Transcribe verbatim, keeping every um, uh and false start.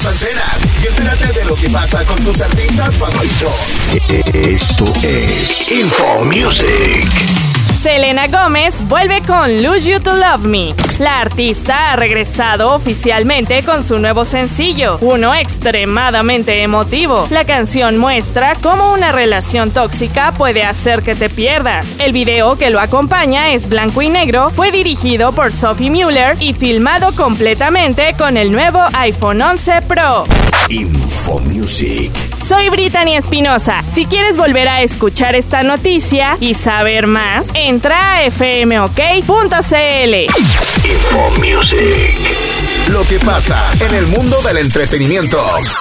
antenas y entérate de lo que pasa con tus artistas favoritos. Esto es Info Music. Selena Gómez vuelve con Lose You to Love Me. La artista ha regresado oficialmente con su nuevo sencillo, uno extremadamente emotivo. La canción muestra cómo una relación tóxica puede hacer que te pierdas. El video que lo acompaña es blanco y negro, fue dirigido por Sophie Muller y filmado completamente con el nuevo iPhone once Pro. Info Music. Soy Brittany Espinosa. Si quieres volver a escuchar esta noticia y saber más, entra a f m o k punto c l. Info Music. Lo que pasa en el mundo del entretenimiento.